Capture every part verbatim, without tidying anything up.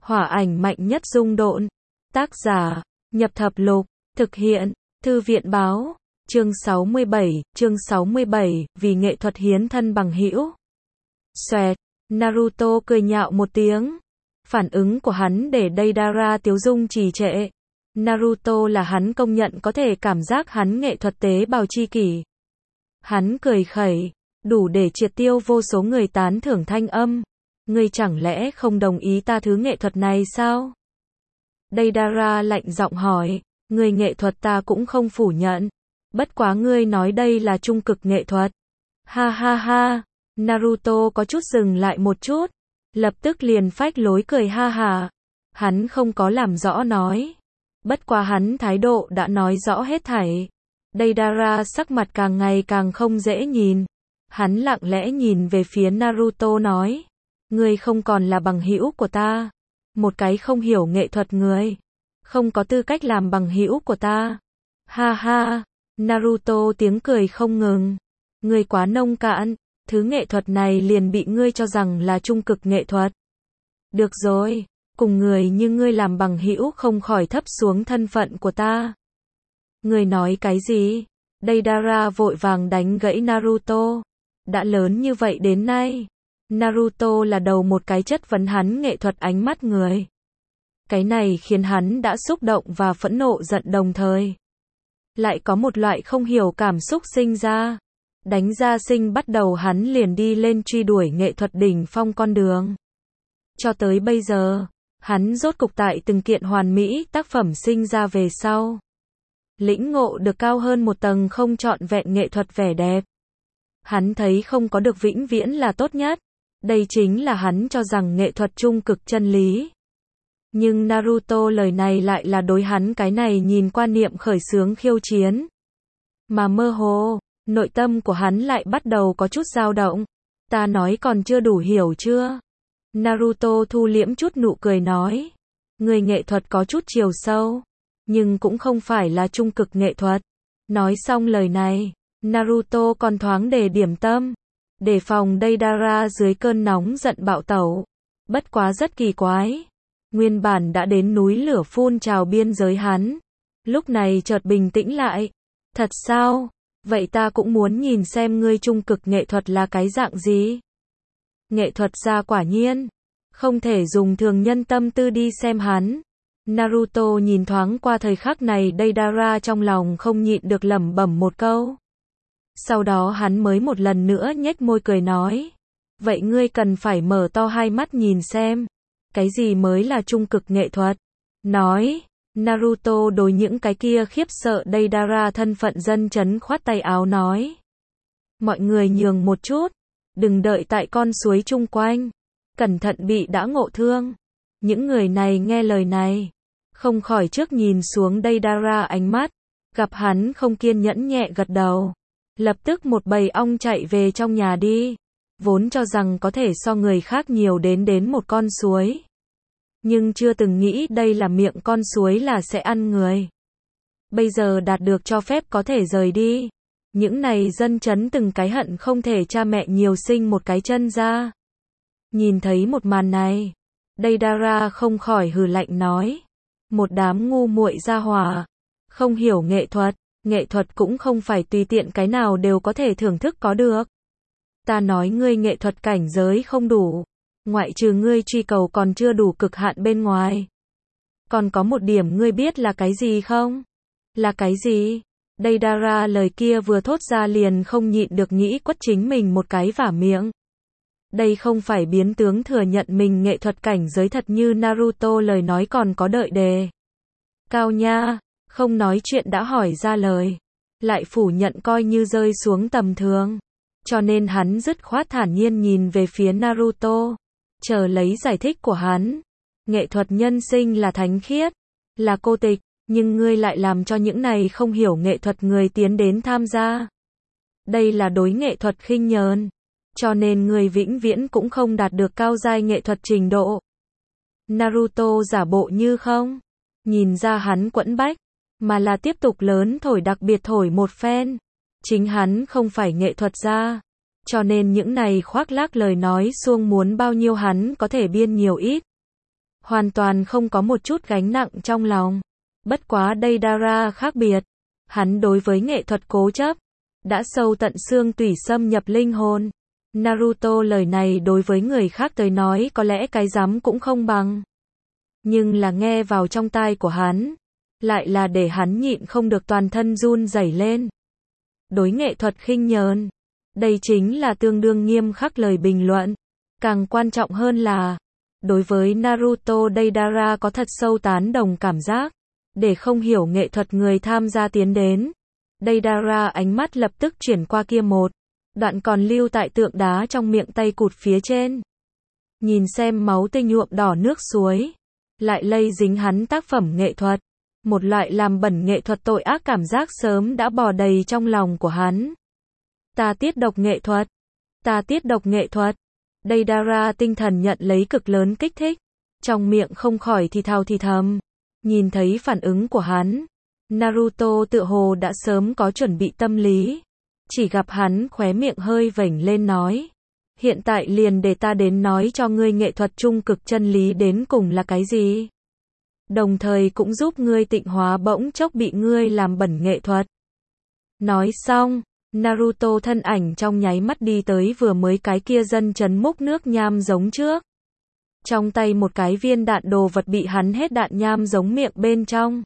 Hỏa ảnh mạnh nhất dung độn. Tác giả, Nhập Thập Lục, thực hiện, Thư viện báo, chương sáu mươi bảy, chương sáu mươi bảy, vì nghệ thuật hiến thân bằng hữu. Xoẹt, Naruto cười nhạo một tiếng. Phản ứng của hắn để Deidara tiếu dung trì trệ. Naruto là hắn công nhận có thể cảm giác hắn nghệ thuật tế bào chi kỷ. Hắn cười khẩy, đủ để triệt tiêu vô số người tán thưởng thanh âm. Ngươi chẳng lẽ không đồng ý ta thứ nghệ thuật này sao? Deidara lạnh giọng hỏi, người nghệ thuật ta cũng không phủ nhận. Bất quá ngươi nói đây là trung cực nghệ thuật. Ha ha ha, Naruto có chút dừng lại một chút, lập tức liền phách lối cười ha hà. Hắn không có làm rõ nói. Bất quá hắn thái độ đã nói rõ hết thảy. Deidara sắc mặt càng ngày càng không dễ nhìn. Hắn lặng lẽ nhìn về phía Naruto nói, ngươi không còn là bằng hữu của ta. Một cái không hiểu nghệ thuật người, không có tư cách làm bằng hữu của ta. Ha ha, Naruto tiếng cười không ngừng. Ngươi quá nông cạn, thứ nghệ thuật này liền bị ngươi cho rằng là trung cực nghệ thuật. Được rồi, cùng người như ngươi làm bằng hữu không khỏi thấp xuống thân phận của ta. Ngươi nói cái gì? Deidara vội vàng đánh gãy Naruto. Đã lớn như vậy đến nay, Naruto là đầu một cái chất vấn hắn nghệ thuật ánh mắt người. Cái này khiến hắn đã xúc động và phẫn nộ giận đồng thời. Lại có một loại không hiểu cảm xúc sinh ra. Đánh ra sinh bắt đầu hắn liền đi lên truy đuổi nghệ thuật đỉnh phong con đường. Cho tới bây giờ, hắn rốt cục tại từng kiện hoàn mỹ tác phẩm sinh ra về sau. Lĩnh ngộ được cao hơn một tầng không trọn vẹn nghệ thuật vẻ đẹp. Hắn thấy không có được vĩnh viễn là tốt nhất. Đây chính là hắn cho rằng nghệ thuật trung cực chân lý. Nhưng Naruto lời này lại là đối hắn cái này nhìn quan niệm khởi xướng khiêu chiến. Mà mơ hồ, nội tâm của hắn lại bắt đầu có chút dao động. Ta nói còn chưa đủ hiểu chưa? Naruto thu liễm chút nụ cười nói. Người nghệ thuật có chút chiều sâu, nhưng cũng không phải là trung cực nghệ thuật. Nói xong lời này, Naruto còn thoáng đề điểm tâm. Để phòng Deidara dưới cơn nóng giận bạo tẩu. Bất quá rất kỳ quái. Nguyên bản đã đến núi lửa phun trào biên giới hắn. Lúc này chợt bình tĩnh lại. Thật sao? Vậy ta cũng muốn nhìn xem ngươi trung cực nghệ thuật là cái dạng gì. Nghệ thuật ra quả nhiên. Không thể dùng thường nhân tâm tư đi xem hắn. Naruto nhìn thoáng qua thời khắc này Deidara trong lòng không nhịn được lẩm bẩm một câu. Sau đó hắn mới một lần nữa nhếch môi cười nói. Vậy ngươi cần phải mở to hai mắt nhìn xem. Cái gì mới là trung cực nghệ thuật? Nói. Naruto đối những cái kia khiếp sợ Deidara thân phận dân chấn khoát tay áo nói. Mọi người nhường một chút. Đừng đợi tại con suối chung quanh. Cẩn thận bị đã ngộ thương. Những người này nghe lời này. Không khỏi trước nhìn xuống Deidara ánh mắt. Gặp hắn không kiên nhẫn nhẹ gật đầu. Lập tức một bầy ong chạy về trong nhà đi. Vốn cho rằng có thể so người khác nhiều đến đến một con suối. Nhưng chưa từng nghĩ đây là miệng con suối là sẽ ăn người. Bây giờ đạt được cho phép có thể rời đi. Những này dân chấn từng cái hận không thể cha mẹ nhiều sinh một cái chân ra. Nhìn thấy một màn này, Deidara không khỏi hừ lạnh nói. Một đám ngu muội gia hỏa. Không hiểu nghệ thuật. Nghệ thuật cũng không phải tùy tiện cái nào đều có thể thưởng thức có được. Ta nói ngươi nghệ thuật cảnh giới không đủ. Ngoại trừ ngươi truy cầu còn chưa đủ cực hạn bên ngoài. Còn có một điểm ngươi biết là cái gì không? Là cái gì? Deidara lời kia vừa thốt ra liền không nhịn được nghĩ quất chính mình một cái vả miệng. Đây không phải biến tướng thừa nhận mình nghệ thuật cảnh giới thật như Naruto lời nói còn có đợi đề. Cao nha. Không nói chuyện đã hỏi ra lời. Lại phủ nhận coi như rơi xuống tầm thường. Cho nên hắn dứt khoát thản nhiên nhìn về phía Naruto. Chờ lấy giải thích của hắn. Nghệ thuật nhân sinh là thánh khiết. Là cô tịch. Nhưng ngươi lại làm cho những này không hiểu nghệ thuật người tiến đến tham gia. Đây là đối nghệ thuật khinh nhờn. Cho nên ngươi vĩnh viễn cũng không đạt được cao giai nghệ thuật trình độ. Naruto giả bộ như không. Nhìn ra hắn quẫn bách. Mà là tiếp tục lớn thổi đặc biệt thổi một phen. Chính hắn không phải nghệ thuật gia. Cho nên những này khoác lác lời nói suông muốn bao nhiêu hắn có thể biên nhiều ít. hoàn toàn không có một chút gánh nặng trong lòng. Bất quá Deidara khác biệt, hắn đối với nghệ thuật cố chấp, đã sâu tận xương tủy xâm nhập linh hồn. Naruto lời này đối với người khác tới nói có lẽ cái rắm cũng không bằng. Nhưng là nghe vào trong tai của hắn, lại là để hắn nhịn không được toàn thân run rẩy lên. Đối nghệ thuật khinh nhờn, đây chính là tương đương nghiêm khắc lời bình luận. Càng quan trọng hơn là, đối với Naruto Deidara có thật sâu tán đồng cảm giác, để không hiểu nghệ thuật người tham gia tiến đến. Deidara ánh mắt lập tức chuyển qua kia một đoạn còn lưu tại tượng đá trong miệng tay cụt phía trên. Nhìn xem máu tươi nhuộm đỏ nước suối, lại lây dính hắn tác phẩm nghệ thuật. Một loại làm bẩn nghệ thuật tội ác cảm giác sớm đã bò đầy trong lòng của hắn. Ta tiết độc nghệ thuật. Ta tiết độc nghệ thuật. Deidara tinh thần nhận lấy cực lớn kích thích. Trong miệng không khỏi thì thào thì thầm. Nhìn thấy phản ứng của hắn, Naruto tựa hồ đã sớm có chuẩn bị tâm lý. Chỉ gặp hắn khóe miệng hơi vểnh lên nói. Hiện tại liền để ta đến nói cho ngươi nghệ thuật trung cực chân lý đến cùng là cái gì. Đồng thời cũng giúp ngươi tịnh hóa bỗng chốc bị ngươi làm bẩn nghệ thuật. Nói xong, Naruto thân ảnh trong nháy mắt đi tới vừa mới cái kia dân chấn múc nước nham giống trước. Trong tay một cái viên đạn đồ vật bị hắn hết đạn nham giống miệng bên trong.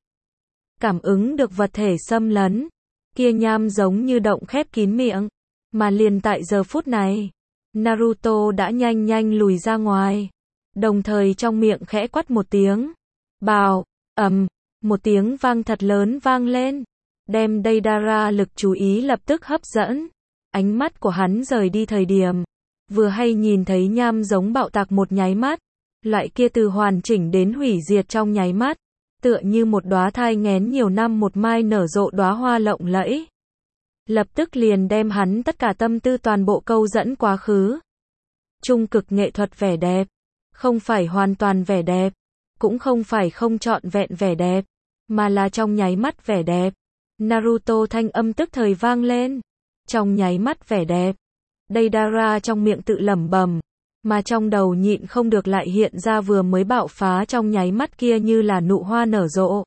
Cảm ứng được vật thể xâm lấn, kia nham giống như động khép kín miệng, mà liền tại giờ phút này, Naruto đã nhanh nhanh lùi ra ngoài, đồng thời trong miệng khẽ quát một tiếng. Bào, ầm, một tiếng vang thật lớn vang lên, đem Deidara lực chú ý lập tức hấp dẫn. Ánh mắt của hắn rời đi thời điểm, vừa hay nhìn thấy nham giống bạo tạc một nháy mắt, loại kia từ hoàn chỉnh đến hủy diệt trong nháy mắt, tựa như một đóa thai nghén nhiều năm một mai nở rộ đóa hoa lộng lẫy. Lập tức liền đem hắn tất cả tâm tư toàn bộ câu dẫn quá khứ. Trung cực nghệ thuật vẻ đẹp, không phải hoàn toàn vẻ đẹp, cũng không phải không trọn vẹn vẻ đẹp, mà là trong nháy mắt vẻ đẹp. Naruto thanh âm tức thời vang lên. Trong nháy mắt vẻ đẹp. Deidara trong miệng tự lẩm bẩm, mà trong đầu nhịn không được lại hiện ra vừa mới bạo phá trong nháy mắt kia như là nụ hoa nở rộ.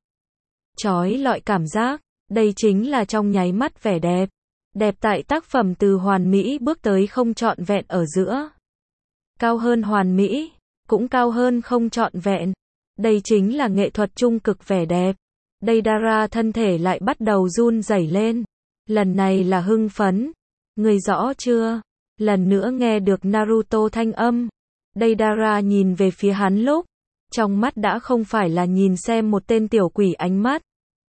Chói lọi cảm giác, đây chính là trong nháy mắt vẻ đẹp. Đẹp tại tác phẩm từ hoàn mỹ bước tới không trọn vẹn ở giữa. Cao hơn hoàn mỹ, cũng cao hơn không trọn vẹn. Đây chính là nghệ thuật trung cực vẻ đẹp. Deidara thân thể lại bắt đầu run rẩy lên. Lần này là hưng phấn. Người rõ chưa? Lần nữa nghe được Naruto thanh âm. Deidara nhìn về phía hắn lúc, trong mắt đã không phải là nhìn xem một tên tiểu quỷ ánh mắt,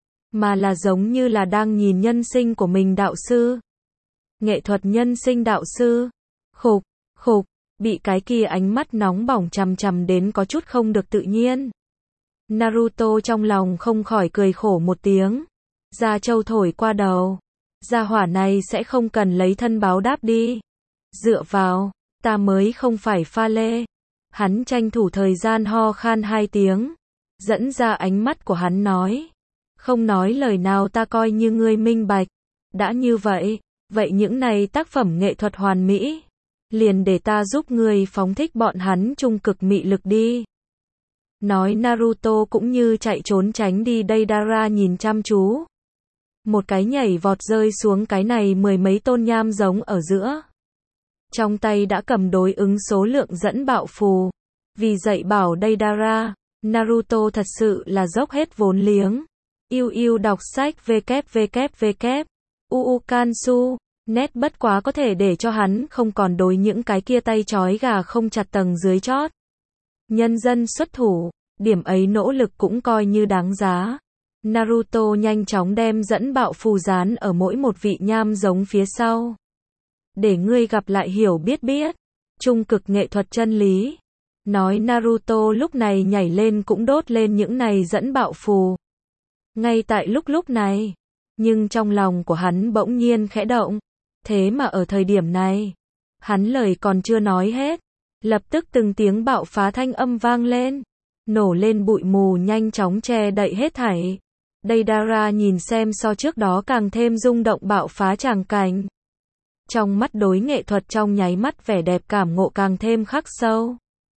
mà là giống như là đang nhìn nhân sinh của mình đạo sư. Nghệ thuật nhân sinh đạo sư. Khục, khục, bị cái kia ánh mắt nóng bỏng chằm chằm đến có chút không được tự nhiên. Naruto trong lòng không khỏi cười khổ một tiếng. Gia châu thổi qua đầu. Gia hỏa này sẽ không cần lấy thân báo đáp đi. Dựa vào, ta mới không phải pha lê. Hắn tranh thủ thời gian ho khan hai tiếng. Dẫn ra ánh mắt của hắn nói. Không nói lời nào ta coi như ngươi minh bạch. Đã như vậy, vậy những này tác phẩm nghệ thuật hoàn mỹ. Liền để ta giúp ngươi phóng thích bọn hắn trung cực mị lực đi. Nói Naruto cũng như chạy trốn tránh đi. Deidara nhìn chăm chú. Một cái nhảy vọt rơi xuống cái này mười mấy tôn nham giống ở giữa. Trong tay đã cầm đối ứng số lượng dẫn bạo phù. Vì dạy bảo Deidara, Naruto thật sự là dốc hết vốn liếng. Yêu yêu đọc sách www. Uukansu. Nét bất quá có thể để cho hắn không còn đối những cái kia tay trói gà không chặt tầng dưới chót. Nhân dân xuất thủ, điểm ấy nỗ lực cũng coi như đáng giá. Naruto nhanh chóng đem dẫn bạo phù dán ở mỗi một vị nham giống phía sau. Để ngươi gặp lại hiểu biết biết. Trung cực nghệ thuật chân lý. Nói Naruto lúc này nhảy lên cũng đốt lên những này dẫn bạo phù. Ngay tại lúc lúc này. Nhưng trong lòng của hắn bỗng nhiên khẽ động. Thế mà ở thời điểm này. Hắn lời còn chưa nói hết. Lập tức từng tiếng bạo phá thanh âm vang lên. Nổ lên bụi mù nhanh chóng che đậy hết thảy. Deidara nhìn xem so trước đó càng thêm rung động bạo phá tràng cảnh. Trong mắt đối nghệ thuật trong nháy mắt vẻ đẹp cảm ngộ càng thêm khắc sâu.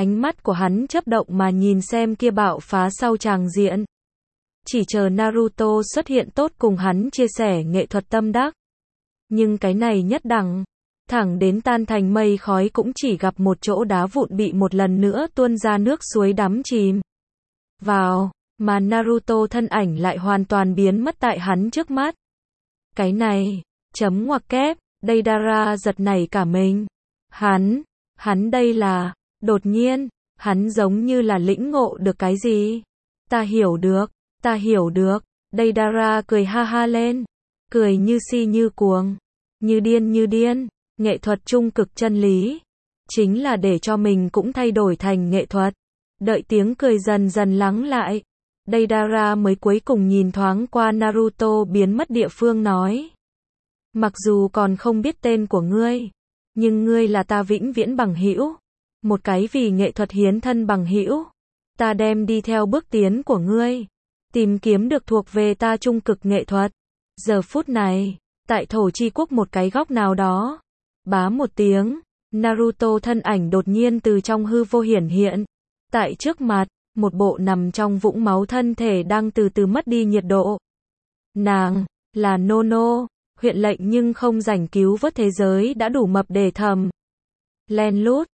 Ánh mắt của hắn chớp động mà nhìn xem kia bạo phá sau tràng diện. Chỉ chờ Naruto xuất hiện tốt cùng hắn chia sẻ nghệ thuật tâm đắc. Nhưng cái này nhất đẳng, thẳng đến tan thành mây khói cũng chỉ gặp một chỗ đá vụn bị một lần nữa tuôn ra nước suối đắm chìm vào, mà Naruto thân ảnh lại hoàn toàn biến mất tại hắn trước mắt. Cái này, chấm ngoặc kép, Deidara giật nảy cả mình. Hắn, hắn đây là, đột nhiên, hắn giống như là lĩnh ngộ được cái gì. Ta hiểu được, ta hiểu được, Deidara cười ha ha lên, cười như si như cuồng, như điên như điên, nghệ thuật trung cực chân lý, chính là để cho mình cũng thay đổi thành nghệ thuật. Đợi tiếng cười dần dần lắng lại, Deidara mới cuối cùng nhìn thoáng qua Naruto biến mất địa phương nói. Mặc dù còn không biết tên của ngươi, nhưng ngươi là ta vĩnh viễn bằng hữu, một cái vì nghệ thuật hiến thân bằng hữu. Ta đem đi theo bước tiến của ngươi, tìm kiếm được thuộc về ta trung cực nghệ thuật. Giờ phút này, tại thổ chi quốc một cái góc nào đó, bá một tiếng, Naruto thân ảnh đột nhiên từ trong hư vô hiển hiện. Tại trước mặt, một bộ nằm trong vũng máu thân thể đang từ từ mất đi nhiệt độ. Nàng, là Nono, huyện lệnh nhưng không rảnh cứu vớt thế giới đã đủ mập để thầm. Len lút,